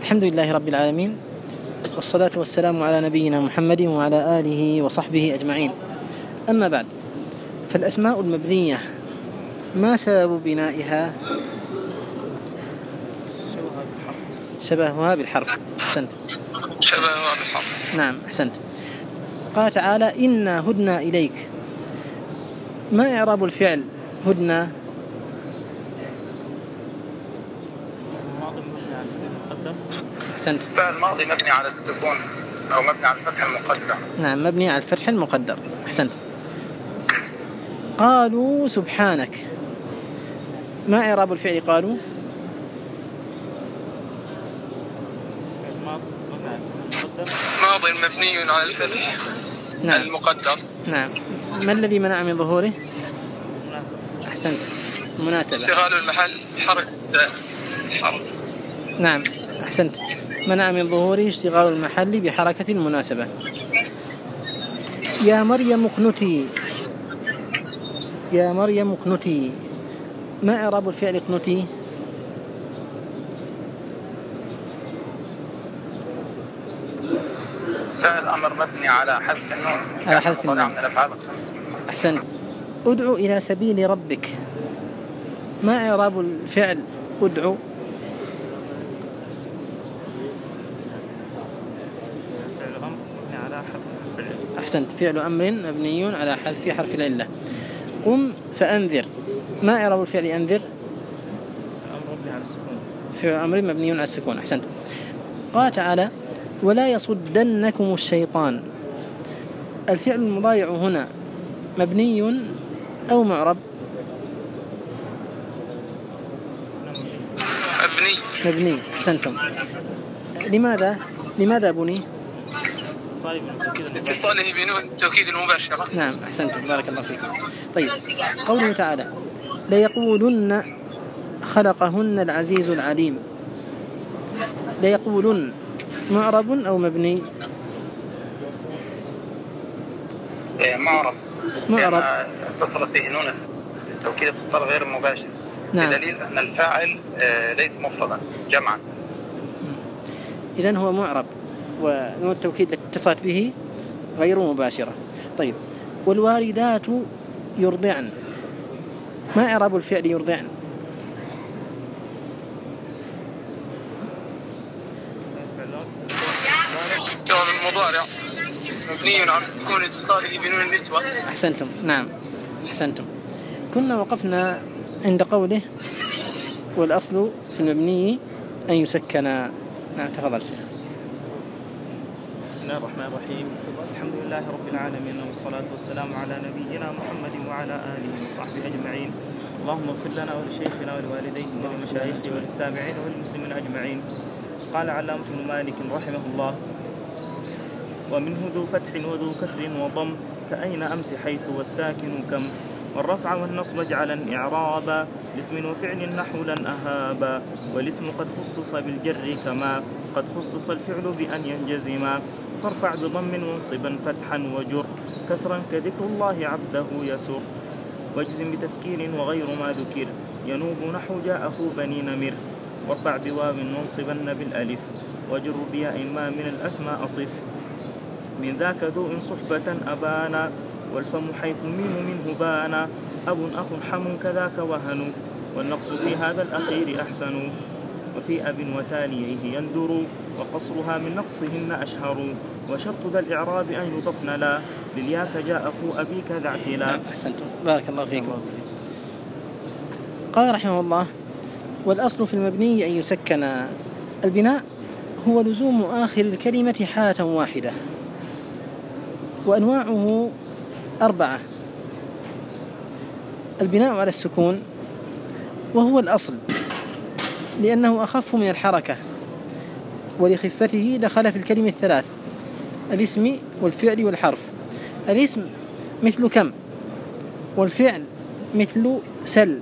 الحمد لله رب العالمين، والصلاة والسلام على نبينا محمد وعلى آله وصحبه أجمعين. أما بعد، فالأسماء المبنية ما سبب بنائها؟ شبهها بالحرف. أحسنت. شبهها بالحرف. نعم أحسنت. قال تعالى: إنا هدنا إليك. ما إعراب الفعل هدنا؟ أحسنت. فعل ماضي مبني على السكون أو مبني على الفتح المقدر. نعم، مبني على الفتح المقدر. أحسنت. قالوا سبحانك. ما إعراب الفعل قالوا؟ ماضي مبني على الفتح نعم. المقدر. نعم. ما الذي منع من ظهوره؟ أحسنت، مناسبة. اشتغال المحل بحركة الحرف. نعم أحسنت. منع من ظهوره اشتغال المحل بحركة المناسبة. يا مريم اقنتي. يا مريم اقنتي. ما إعراب الفعل اقنتي؟ فعل أمر مبني على حذف النون. على حذف النون. من الأفعال الخمس. أحسنت. ادعو إلى سبيل ربك. ما إعراب الفعل ادعو؟ أحسنت، فعل أمر مبني على حذف حرف العلة. قم فأنذر. ما إعراب الفعل أنذر؟ فعل أمر مبني على السكون. أحسنت. قال تعالى: ولا يصدنكم الشيطان. الفعل المضارع هنا مبني أو معرب؟ مبني. أحسنتم. لماذا بني؟ اتصاله بنون التوكيد المباشرة. نعم أحسنتم، بارك الله فيكم. طيب، قوله تعالى: ليقولن خلقهن العزيز العليم. ليقولن معرب أو مبني؟ معرب. معرب. اتصلت به نون التوكيد اتصال غير مباشر. نعم. بدليل أن الفاعل ليس مفردا، جمعا. إذن هو معرب، ونون التوكيد التي اتصلت به غير مباشرة. طيب، والوالدات يرضعن. ما إعراب الفعل يرضعن؟ المضارع مبني على السكون اتصاله بنون النسوة. أحسنتم. نعم أحسنتم. كنا وقفنا عند قوله: والأصل في المبني أن يسكن. نعم تفضل شيخ. بسم الله الرحمن الرحيم. الحمد لله رب العالمين، والصلاة والسلام على نبينا محمد وعلى آله وصحبه أجمعين. اللهم اغفر لنا ولشيخنا ولوالديه ولمشايخه وللسامعين وللمسلمين أجمعين. قال علامة ابن مالك رحمه الله: ومنه ذو فتح وذو كسر وضم، كأين أمس حيث والساكن كم، والرفع والنصب اجعلا إعرابا، لاسم وفعل نحو لن أهابا، والاسم قد خصص بالجر كما قد خصص الفعل بأن ينجزما، فارفع بضم وانصبا فتحا وجر، كسرا كذكر الله عبده يسر، واجزم بتسكين وغير ما ذكر، ينوب نحو جاءه بني نمر، وارفع بواو وانصبن بالألف، وجر بياء ما من الأسماء أصف، من ذاك ذو إن صحبة أبانا، والفم حيث الميم منه بانا، أب أخ حم كذاك وهن، والنقص في هذا الأخير أحسن، وفي أب وتاليه يندر، وقصرها من نقصهن أشهر، وشرط ذا الإعراب أن يضفن لا، للياك جاء أخو أبيك ذا اعتلا. أحسنتم، بارك الله فيكم. قال رحمه الله: والأصل في المبني أن يسكن. البناء هو لزوم آخر الكلمة حالة واحدة، وأنواعه 4. البناء على السكون، وهو الأصل لأنه أخف من الحركة، ولخفته دخل في الكلمة 3: الاسم والفعل والحرف. الاسم مثل كم، والفعل مثل سل،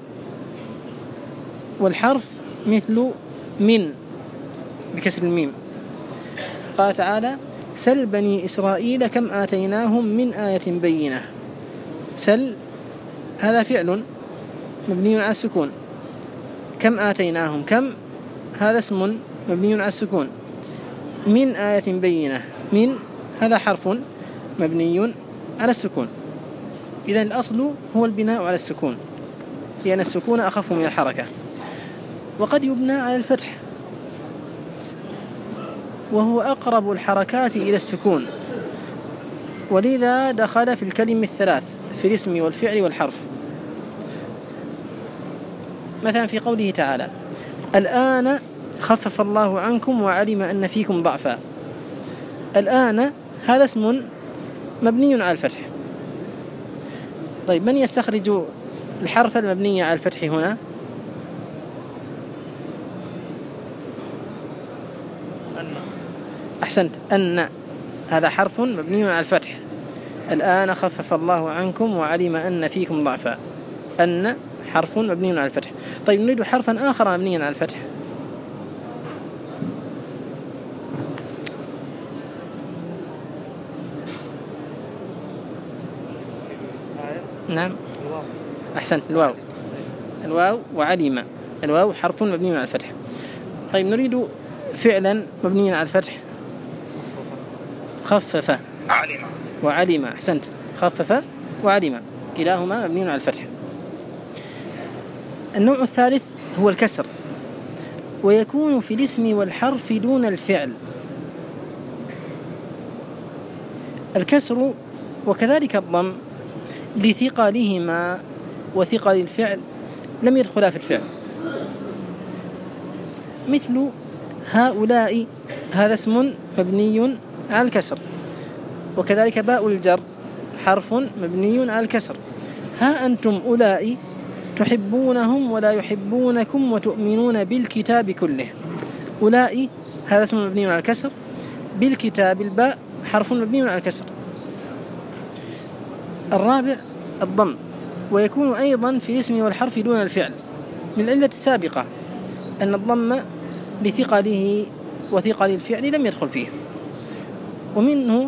والحرف مثل من بكسر الميم. قال تعالى: سل بني إسرائيل كم آتيناهم من آية بينة. سل هذا فعل مبني على السكون. كم آتيناهم، كم هذا اسم مبني على السكون. من آية بينة، من هذا حرف مبني على السكون. إذن الأصل هو البناء على السكون، لأن السكون أخف من الحركة، وقد يبنى على الفتح وهو أقرب الحركات إلى السكون، ولذا دخل في الكلم الثلاث في الاسم والفعل والحرف. مثلا في قوله تعالى: الآن خفف الله عنكم وعلم أن فيكم ضعفا. الآن هذا اسم مبني على الفتح. طيب، من يستخرج الحرف المبني على الفتح هنا؟ أحسنت، أن هذا حرف مبني على الفتح. الآن خفف الله عنكم وعلم أن فيكم ضعفا. أن حرف مبني على الفتح. طيب، نريد حرفا آخر مبنيا على الفتح. نعم، أحسنت، الواو. الواو وعلم. الواو حرف مبني على الفتح. طيب، نريد فعلا مبنيا على الفتح. خفف وعلم. أحسنت، خفف وعلم، كلاهما مبني على الفتح. النوع الثالث هو الكسر، ويكون في الاسم والحرف دون الفعل. الكسر وكذلك الضم لثقلهما وثقل الفعل لم يدخلا في الفعل، مثل هؤلاء، هذا اسم مبني على الكسر، وكذلك باء الجر حرف مبني على الكسر. ها أنتم أولئك تحبونهم ولا يحبونكم وتؤمنون بالكتاب كله. أولئك هذا اسم مبني على الكسر، بالكتاب الباء حرف مبني على الكسر. الرابع الضم، ويكون أيضا في الاسم والحرف دون الفعل، للعلة السابقة أن الضم لثقله وثقل الفعل لم يدخل فيه. ومنه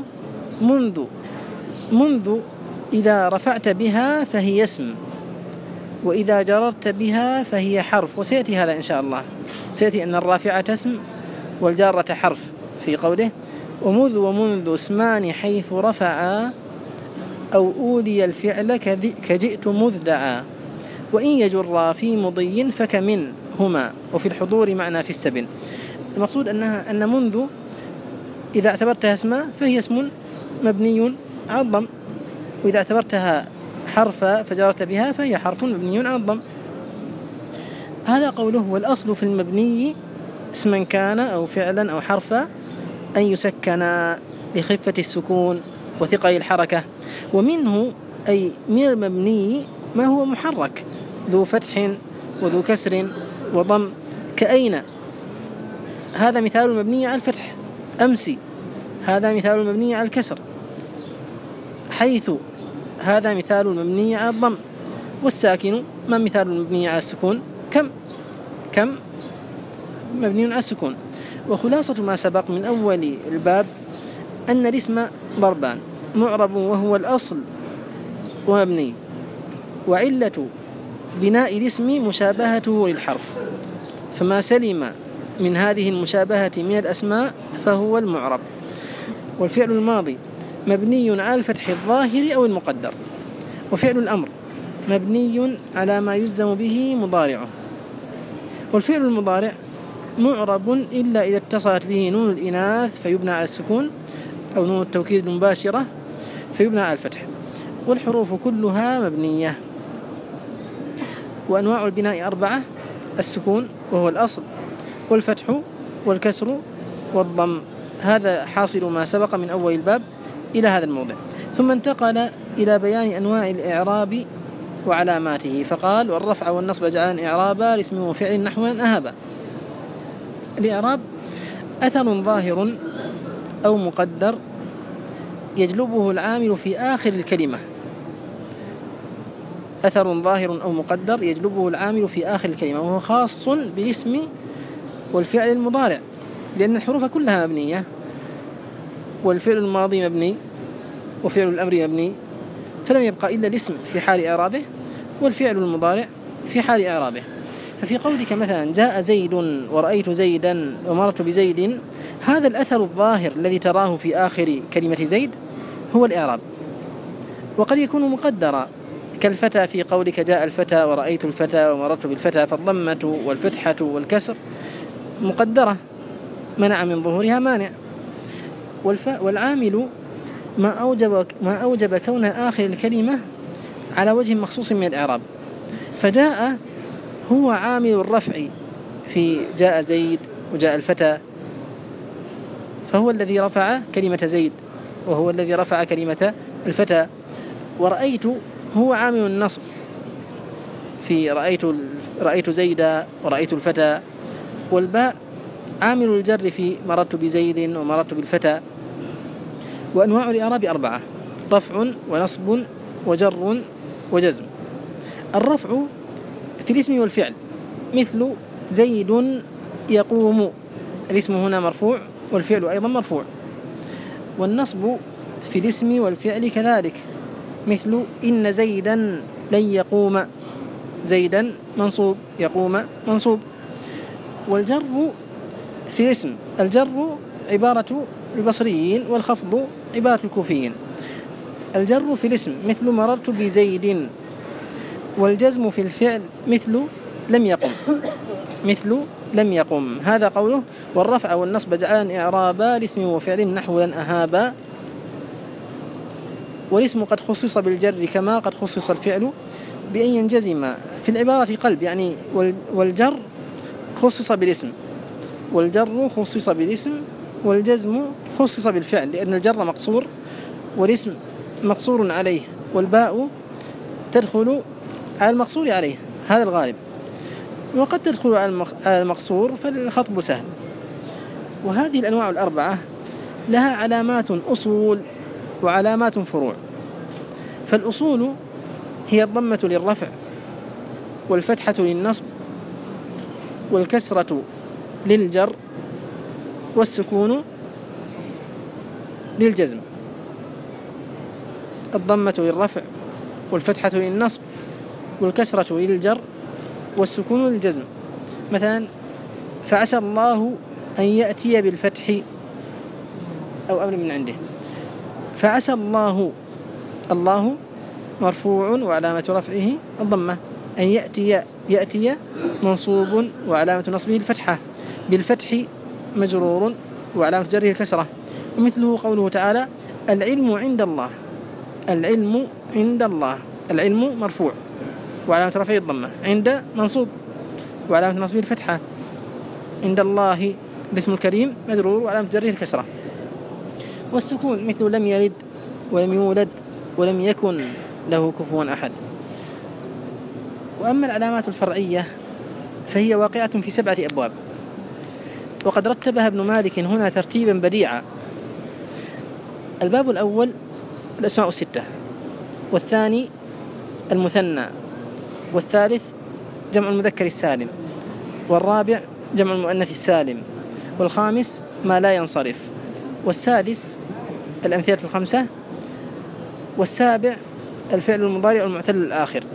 منذ إذا رفعت بها فهي اسم، وإذا جررت بها فهي حرف، وسيأتي هذا إن شاء الله. سيأتي أن الرافعة اسم والجارة حرف في قوله: ومذ ومنذ اسمان حيث رفعا أو أولي الفعل كجئت مذدعا، وإن يجر في مضي فكمن هما، وفي الحضور معنا في السبن. المقصود أن منذ إذا اعتبرتها اسما فهي اسم مبني على الضم، وإذا اعتبرتها حرفا فجرت بها فهي حرف مبني على الضم. هذا قوله: والأصل في المبني اسما كان أو فعلا أو حرفا أن يسكن لخفة السكون وثقل الحركة. ومنه أي من المبني ما هو محرك ذو فتح وذو كسر وضم، كأين هذا مثال المبني على الفتح، أمسي هذا مثال المبني على الكسر، حيث هذا مثال المبني على الضم، والساكن ما مثال المبني على السكون؟ كم مبني على السكون. وخلاصة ما سبق من أول الباب أن الاسم ضربان: معرب وهو الأصل ومبني، وعلة بناء الاسم مشابهته للحرف، فما سلم من هذه المشابهة من الأسماء فهو المعرب. والفعل الماضي مبني على الفتح الظاهر أو المقدر، وفعل الأمر مبني على ما يجزم به مضارعه. والفعل المضارع معرب إلا إذا اتصلت به نون الإناث فيبنى على السكون، أو نون التوكيد المباشرة فيبنى على الفتح، والحروف كلها مبنية. وأنواع البناء 4: السكون وهو الأصل، والفتح والكسر والضم. هذا حاصل ما سبق من أول الباب إلى هذا الموضع. ثم انتقل إلى بيان أنواع الإعراب وعلاماته، فقال: والرفع والنصب جعلن إعرابا لاسم وفعل نحو أهبا. الإعراب أثر ظاهر أو مقدر يجلبه العامل في آخر الكلمة. أثر ظاهر أو مقدر يجلبه العامل في آخر الكلمة، وهو خاص بالاسم والفعل المضارع، لأن الحروف كلها مبنية، والفعل الماضي مبني وفعل الأمر مبني، فلم يبقى إلا الاسم في حال إعرابه والفعل المضارع في حال إعرابه. ففي قولك مثلا جاء زيد ورأيت زيدا ومررت بزيد، هذا الأثر الظاهر الذي تراه في آخر كلمة زيد هو الإعراب، وقد يكون مقدرا كالفتى في قولك جاء الفتى ورأيت الفتى ومررت بالفتى، فالضمة والفتحة والكسر مقدرة منع من ظهورها مانع. والعامل ما أوجب كون آخر الكلمة على وجه مخصوص من الإعراب، فجاء هو عامل الرفع في جاء زيد وجاء الفتى، فهو الذي رفع كلمة زيد وهو الذي رفع كلمة الفتى. ورأيت هو عامل النصب في رأيت زيدا ورأيت الفتى. والباء عامل الجر في مررت بزيد ومررت بالفتى. وأنواع الإعراب 4: رفع ونصب وجر وجزم. الرفع في الاسم والفعل مثل زيد يقوم، الاسم هنا مرفوع والفعل أيضا مرفوع. والنصب في الاسم والفعل كذلك مثل إن زيدا لن يقوم، زيدا منصوب يقوم منصوب. والجر في الاسم، الجر عبارة البصريين والخفض عبارة الكوفيين. الجر في الاسم مثل مررت بزيد. والجزم في الفعل مثل لم يقم، مثل لم يقم. هذا قوله والرفع والنصب جعلان إعرابا لاسم وفعل نحو لن أهابا. والاسم قد خصص بالجر كما قد خصص الفعل بأن ينجزم في العبارة قلب، يعني والجر خصص بالاسم، والجر خصص بالاسم، والجزم خصص بالفعل، لأن الجر مقصور والاسم مقصور عليه، والباء تدخل على المقصور عليه، هذا الغالب، وقد تدخل على المقصور، فالخطب سهل. وهذه الأنواع 4 لها علامات أصول وعلامات فروع. فالأصول هي الضمة للرفع والفتحة للنصب والكسرة للجر والسكون للجزم. الضمة للرفع والفتحة للنصب والكسرة للجر والسكون للجزم. مثلا فعسى الله أن يأتي بالفتح، أو أمر من عنده. فعسى الله، الله مرفوع وعلامة رفعه الضمة. أن يأتي منصوب وعلامة نصبه الفتحة، بالفتح مجرور وعلامة جره الكسرة. ومثله قوله تعالى العلم عند الله، العلم عند الله، العلم مرفوع وعلامة رفعه الضمة، عند منصوب وعلامة نصبه الفتحة، عند الله الاسم الكريم مجرور وعلامة جره الكسرة. والسكون مثل لم يلد ولم يولد ولم يكن له كفوا أحد. وأما العلامات الفرعية فهي واقعة في 7 أبواب، وقد رتبها ابن مالك هنا ترتيبا بديعا. الباب الأول الأسماء 6، والثاني المثنى، والثالث جمع المذكر السالم، والرابع جمع المؤنث السالم، والخامس ما لا ينصرف، والسادس الأمثلة 5، والسابع الفعل المضارع المعتل الآخر.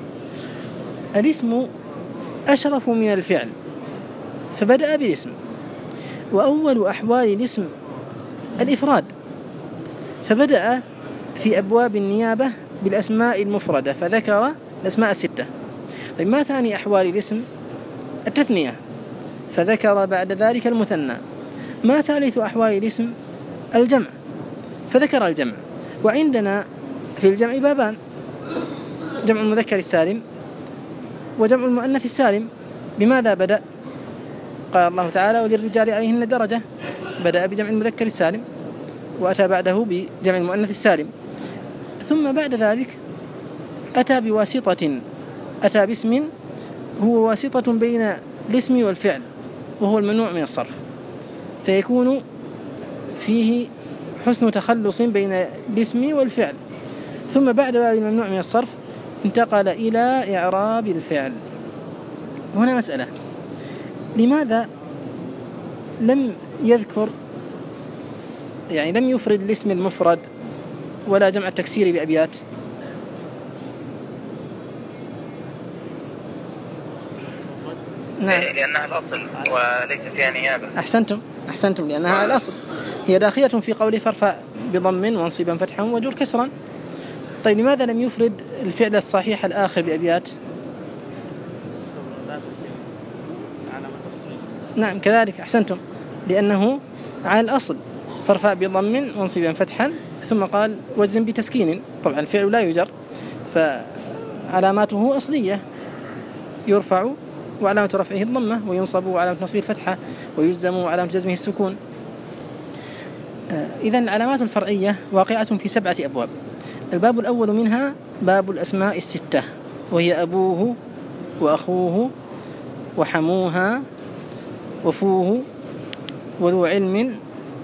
الاسم أشرف من الفعل فبدأ بالاسم، وأول أحوال الاسم الإفراد، فبدأ في أبواب النيابة بالأسماء المفردة فذكر الأسماء 6. طيب ما ثاني أحوال الاسم؟ التثنية، فذكر بعد ذلك المثنى. ما ثالث أحوال الاسم؟ الجمع، فذكر الجمع. وعندنا في الجمع بابان: جمع المذكر السالم وجمع المؤنث السالم. بماذا بدأ؟ قال الله تعالى وللرجال عليهن درجة، بدأ بجمع المذكر السالم وأتى بعده بجمع المؤنث السالم، ثم بعد ذلك أتى بواسطة، أتى باسم هو واسطة بين الاسم والفعل وهو الممنوع من الصرف، فيكون فيه حسن تخلص بين الاسم والفعل. ثم بعد باب الممنوع من الصرف انتقل إلى إعراب الفعل. هنا مسألة: لماذا لم يذكر، يعني لم يفرد الاسم المفرد ولا جمع التكسير بأبيات؟ نعم. لأنها الأصل وليس فيها نيابة. أحسنتم لأنها الأصل، هي داخلة في قوله فارفع بضم وانصبا فتحا وجر كسرا. طيب لماذا لم يفرد الفعل الصحيح الآخر بأبيات؟ نعم كذلك أحسنتم، لأنه على الأصل فارفع بضم وانصبا فتحا، ثم قال واجزم بتسكين. طبعا الفعل لا يجر، فعلاماته أصلية، يرفع وعلامة رفعه الضمة، وينصب وعلامة نصبه الفتحة، ويجزم وعلامة جزمه السكون. إذن العلامات الفرعية واقعة في 7 أبواب. الباب الأول منها باب الأسماء الستة، وهي أبوه وأخوه وحموها وفوه وذو علم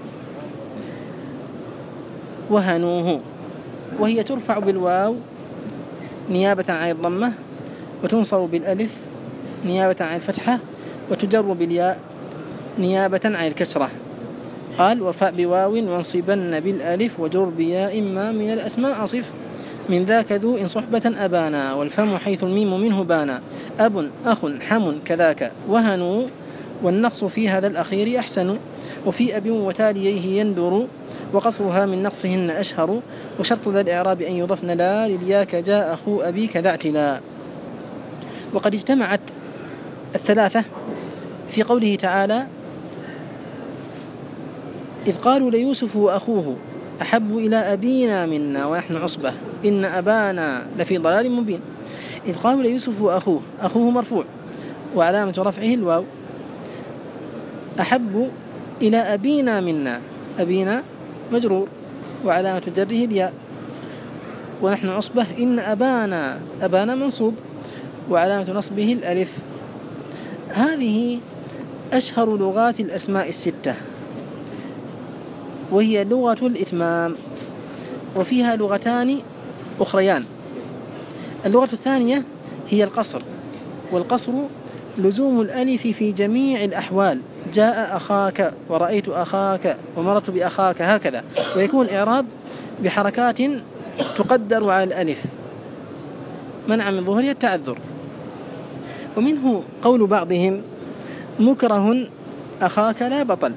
وهنوه، وهي ترفع بالواو نيابة عن الضمة، وتنصب بالألف نيابة عن الفتحة، وتجر بالياء نيابة عن الكسرة. قال وفاء بواو وانصبن بالألف وجر بياء ما من الأسماء أصف، من ذاك ذو إن صحبة أبانا، والفم حيث الميم منه بانا، أب أخ حم كذاك وهنو، والنقص في هذا الأخير أحسن، وفي أب وتاليه يندر، وقصرها من نقصهن أشهر، وشرط ذا الإعراب أن يضفن لا للياك جاء أخو أبي كذا اعتلا. وقد اجتمعت الثلاثة في قوله تعالى إذ قالوا ليوسف وأخوه أحب إلى أبينا منا ونحن عصبة إن أبانا لفي ضلال مبين. إذ قالوا ليوسف وأخوه، أخوه مرفوع وعلامة رفعه الواو، أحب إلى أبينا منا، أبينا مجرور وعلامة جره الياء، ونحن عصبة إن أبانا منصوب وعلامة نصبه الألف. هذه أشهر لغات الأسماء الستة، وهي لغة الإتمام، وفيها لغتان أخريان. اللغة الثانية هي القصر، والقصر لزوم الألف في جميع الأحوال، جاء أخاك ورأيت أخاك ومرت بأخاك هكذا، ويكون الإعراب بحركات تقدر على الألف منع من ظهورها التعذر. ومنه قول بعضهم مكره أخاك لا بطل،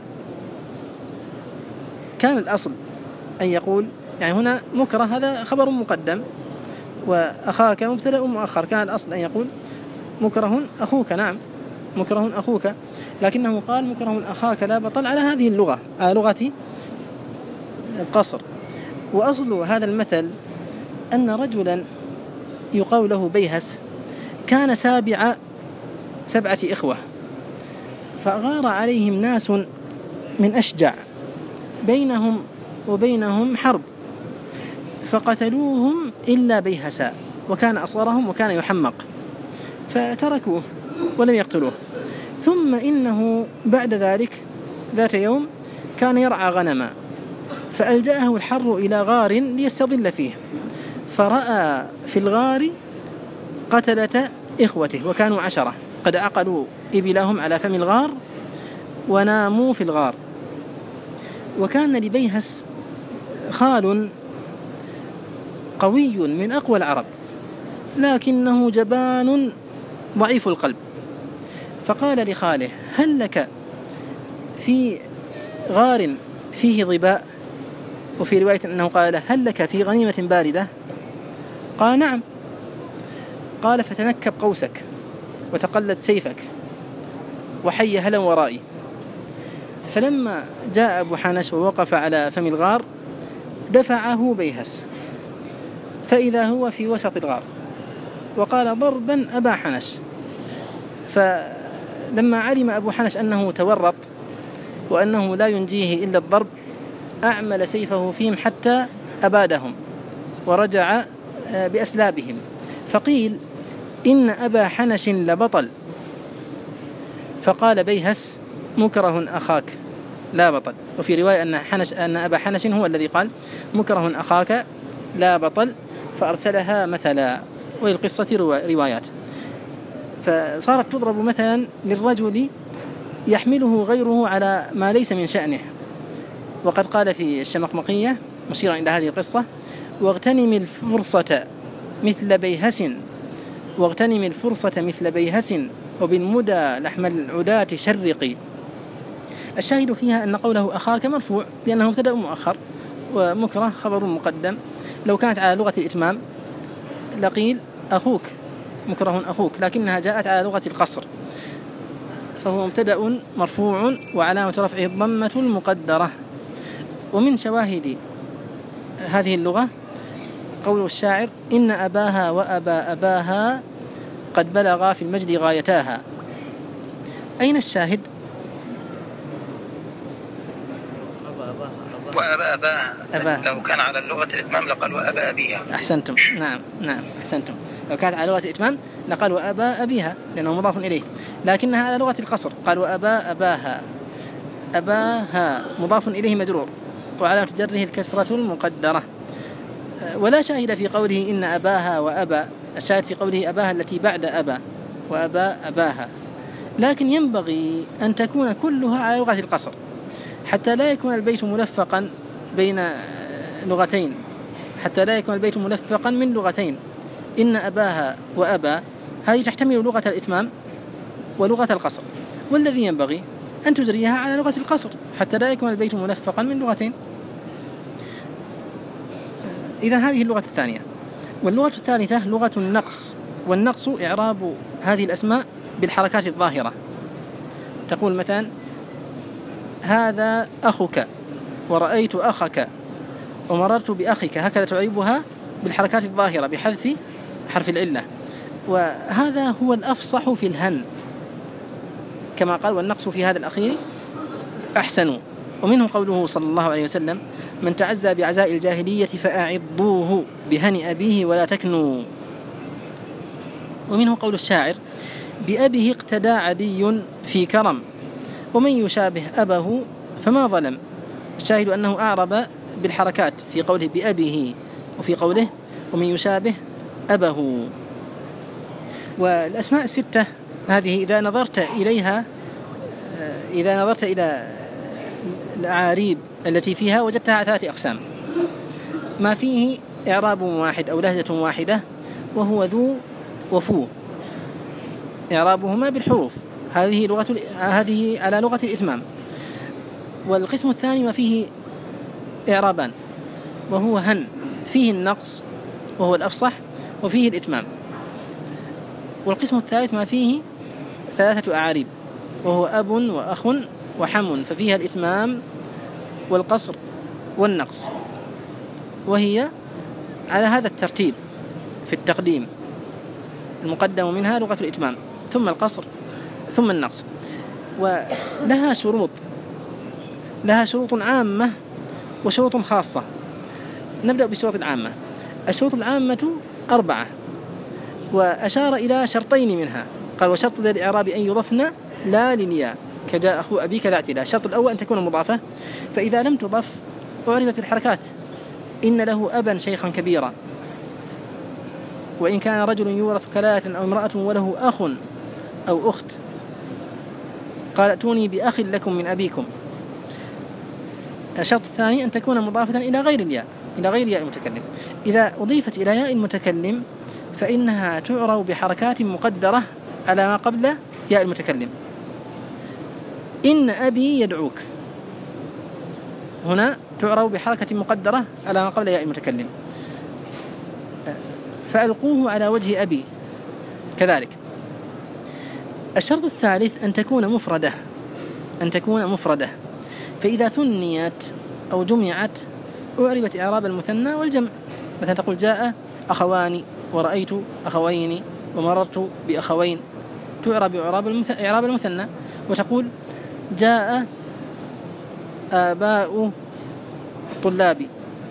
كان الأصل أن يقول يعني هنا مكره هذا خبر مقدم وأخاك مبتدأ مؤخر، كان الأصل أن يقول مكره أخوك، نعم مكره أخوك، لكنه قال مكره أخاك لا بطل على هذه اللغة، على لغة القصر. وأصل هذا المثل أن رجلا يقال له بيهس كان سابع 7 إخوة، فغار عليهم ناس من أشجع بينهم وبينهم حرب، فقتلوهم إلا بيهسا، وكان أصغرهم وكان يحمق، فتركوه ولم يقتلوه. ثم إنه بعد ذلك ذات يوم كان يرعى غنما، فألجأه الحر إلى غار ليستظل فيه، فرأى في الغار قتلة إخوته، وكانوا 10 قد عقلوا إبلهم على فم الغار وناموا في الغار. وكان لبيهس خال قوي من أقوى العرب، لكنه جبان ضعيف القلب، فقال لخاله هل لك في غار فيه ظباء؟ وفي رواية أنه قال له هل لك في غنيمة باردة؟ قال نعم. قال فتنكب قوسك وتقلد سيفك وحي هلا ورائي. فلما جاء أبو حنش ووقف على فم الغار دفعه بيهس، فإذا هو في وسط الغار، وقال ضربا أبا حنش. فلما علم أبو حنش أنه تورط وأنه لا ينجيه إلا الضرب، أعمل سيفه فيهم حتى أبادهم ورجع بأسلابهم. فقيل إن أبا حنش لبطل، فقال بيهس مكره أخاك لا بطل. وفي رواية أن أبا حنش هو الذي قال مكره أخاك لا بطل، فأرسلها مثلا. والقصة روايات، فصارت تضرب مثلا للرجل يحمله غيره على ما ليس من شأنه. وقد قال في الشمقمقية مشيرا إلى هذه القصة واغتنم الفرصة مثل بيهس، واغتنم الفرصة مثل بيهس وبالمدى لحم العداة شرقي. الشاهد فيها أن قوله أخاك مرفوع لأنه مبتدأ مؤخر، ومكره خبر مقدم. لو كانت على لغة الإتمام لقيل أخوك مكره أخوك، لكنها جاءت على لغة القصر، فهو مبتدأ مرفوع وعلامة رفعه الضمة المقدرة. ومن شواهد هذه اللغة قول الشاعر: إن أباها وأبا أباها قد بلغا في المجد غايتاها. أين الشاهد؟ وأبا أباها. لو كان على اللغة الإتمام لقال وأبا أبيها. أحسنتم. نعم أحسنتم. لو كانت على لغة الإتمام لقال وأبا أبيها لأنه مضاف إليه، لكنها على لغة القصر قال وأبا أباها. أباها مضاف إليه مجرور وعلامة جره الكسرة المقدرة. ولا شاهد في قوله إن أباها وأبا، الشاهد في قوله أباها التي بعد أبا وأبا أباها. لكن ينبغي أن تكون كلها على لغة القصر حتى لا يكون البيت ملفقا بين لغتين، حتى لا يكون البيت ملفقا من لغتين. إن أباها وأبا هذه تحتمل لغة الإتمام ولغة القصر، والذي ينبغي أن تجريها على لغة القصر حتى لا يكون البيت ملفقا من لغتين. إذا هذه اللغة الثانية. واللغة الثالثة لغة النقص، والنقص إعراب هذه الأسماء بالحركات الظاهرة. تقول مثلا: هذا أخك، ورأيت أخك، ومررت بأخك، هكذا تعربها بالحركات الظاهرة بحذف حرف العلة. وهذا هو الأفصح في الهن، كما قال: والنقص في هذا الأخير أحسن. ومنه قوله صلى الله عليه وسلم: من تعزى بعزاء الجاهلية فأعضوه بهن أبيه ولا تكنوا. ومنه قول الشاعر: بأبيه اقتدى عدي في كرم، ومن يشابه أبه فما ظلم. الشاهد أنه أعرب بالحركات في قوله بأبيه وفي قوله ومن يشابه أبه. والأسماء الستة هذه إذا نظرت إليها، إذا نظرت إلى الأعاريب التي فيها وجدتها على 3 أقسام: ما فيه إعراب واحد أو لهجة واحدة وهو ذو وفو، إعرابهما بالحروف، هذه على لغة الإتمام. والقسم الثاني ما فيه إعرابان وهو هن، فيه النقص وهو الأفصح وفيه الإتمام. والقسم الثالث ما فيه 3 أعاريب وهو أب وأخ وحم، ففيها الإتمام والقصر والنقص، وهي على هذا الترتيب في التقديم: المقدم منها لغة الإتمام ثم القصر ثم النقص. ولها شروط عامة وشروط خاصة. نبدأ بالشروط العامة. الشروط العامة 4، وأشار إلى شرطين منها. قال: وشرط ذا الإعراب أن يضفن لا للياء كجاء أخو أبيك لا اعتداء. الشرط الأول أن تكون مضافة، فإذا لم تضف أعرفت الحركات: إن له أبا شيخا كبيرا، وإن كان رجل يورث كلالة أو امرأة وله أخ أو أخت، قال: ائتوني بأخ لكم من أبيكم. الشرط الثاني أن تكون مضافة إلى غير الياء، إلى غير ياء المتكلم. إذا أضيفت إلى ياء المتكلم فإنها تعرب بحركات مقدرة على ما قبل ياء المتكلم. إن أبي يدعوك، هنا تعرب بحركة مقدرة على ما قبل ياء المتكلم. فألقوه على وجه أبي كذلك. الشرط الثالث أن تكون مفردة، فإذا ثنيت أو جمعت أعربت إعراب المثنى والجمع. مثلا تقول: جاء أخوان، ورأيت أخوين، ومررت بأخوين، تعرب إعراب المثنى. وتقول: جاء آباء الطلاب،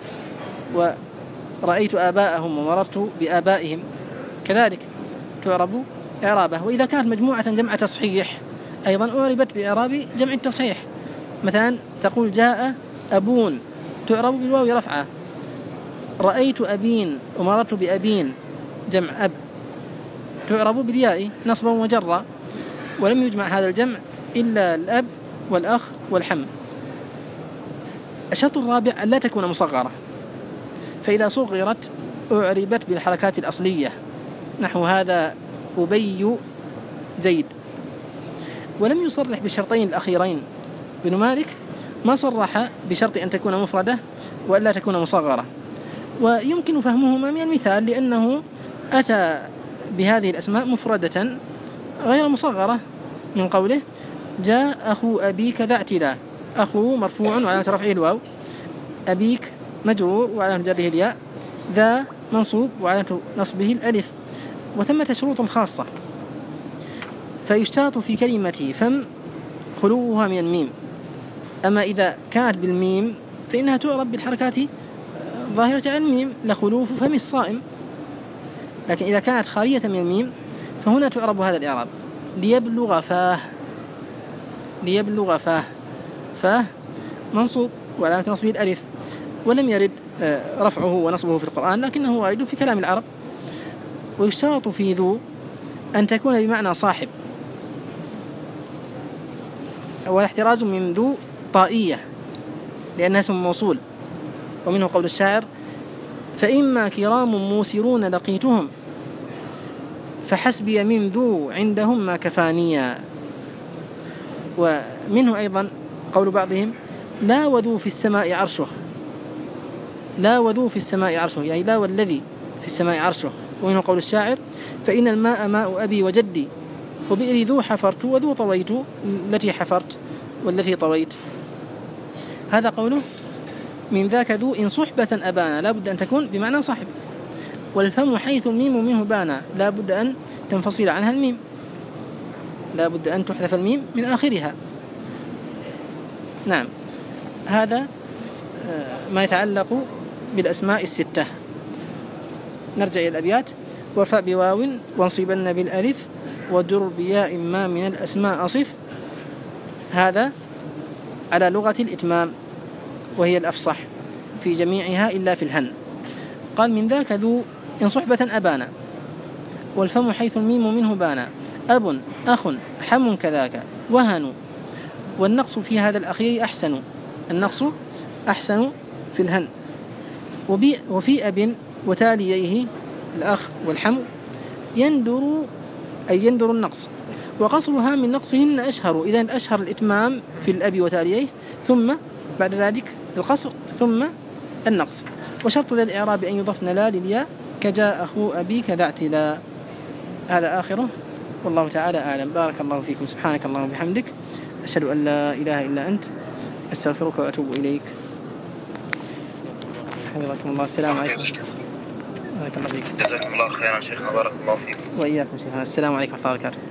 ورأيت آباءهم ومررت بآبائهم، كذلك تعرب إعرابه. وإذا كانت مجموعة جمع تصحيح أيضا أعربت بإعراب جمع التصحيح. مثلا تقول: جاء أبون، تعرب بالواو رفعة. رأيت أبين ومررت بأبين جمع أب، تعرب بالياء نصبا وجرا. ولم يجمع هذا الجمع إلا الأب والأخ والحم. الشرط الرابع أن لا تكون مصغرة، فإذا صغرت أعربت بالحركات الأصلية، نحو هذا أبي زيد ولم يصرح بالشرطين الأخيرين. ابن مالك ما صرح بشرط أن تكون مفردة وألا تكون مصغرة، ويمكن فهمهما من المثال، لأنه أتى بهذه الأسماء مفردة غير مصغرة من قوله جاء أخو أبيك ذا اعتلاء. أخو مرفوع وعلامة رفعه الواو، أبيك مجرور وعلامة جره الياء، ذا منصوب وعلامة نصبه الألف. وثمة شروط خاصة، فيشترط في كلمة فم خلوها من الميم. أما إذا كانت بالميم فإنها تعرب بالحركات ظاهرة على الميم لخلوف فم الصائم، لكن إذا كانت خالية من الميم فهنا تعرب هذا الإعراب ليبلغ فاه. ليبلغ فاه، فاه منصوب وعلامة نصبه الألف، ولم يرد رفعه ونصبه في القرآن، لكنه وارد في كلام العرب. ويشترط في ذو أن تكون بمعنى صاحب، والاحتراز من ذو طائية لأنها اسم موصول. ومنه قول الشاعر فإما كرام موسرون لقيتهم فحسبي من ذو عندهم ما كفانيا. ومنه أيضا قول بعضهم لا وذو في السماء عرشه، لا وذو في السماء عرشه، يعني لا والذي في السماء عرشه. ومنه قول الشاعر فإن الماء ماء أبي وجدي وبئري ذو حفرت وذو طويت، التي حفرت والتي طويت. هذا قوله من ذاك ذو إن صحبة أبانا، لا بد أن تكون بمعنى صاحب. والفم حيث الميم منه بانا، لا بد أن تنفصل عنها الميم، لا بد أن تحذف الميم من آخرها. نعم، هذا ما يتعلق بالأسماء الستة. نرجع إلى الأبيات. وارفع بواو وانصبن بالألف ودر بياء ما من الأسماء أصف. هذا على لغة الإتمام وهي الأفصح في جميعها إلا في الهن. قال من ذاك ذو إن صحبة أبانا، والفم حيث الميم منه بانا، أب أخ حم كذاك وهن. والنقص في هذا الأخير أحسن، النقص أحسن في الهن. وفي أب وتاليه الأخ والحم يندر، أي يندر النقص، وقصرها من نقصهن أشهر. إذن الأشهر الإتمام في الأب وتاليه، ثم بعد ذلك القصر، ثم النقص. وشرط ذا الإعراب أن يضفن لا للياء كجاء أخو أبيك ذا اعتلاء. هذا آخره، والله تعالى أعلم. بارك الله فيكم، سبحانك اللهم وبحمدك، أشهد أن لا إله إلا أنت، أستغفرك وأتوب إليك. حفظكم الله، السلام عليكم. بارك الله فيك. جزاكم الله خيرا شيخنا، بارك الله فيكم. وإياكم شيخنا، السلام عليكم ورحمة الله وبركاته.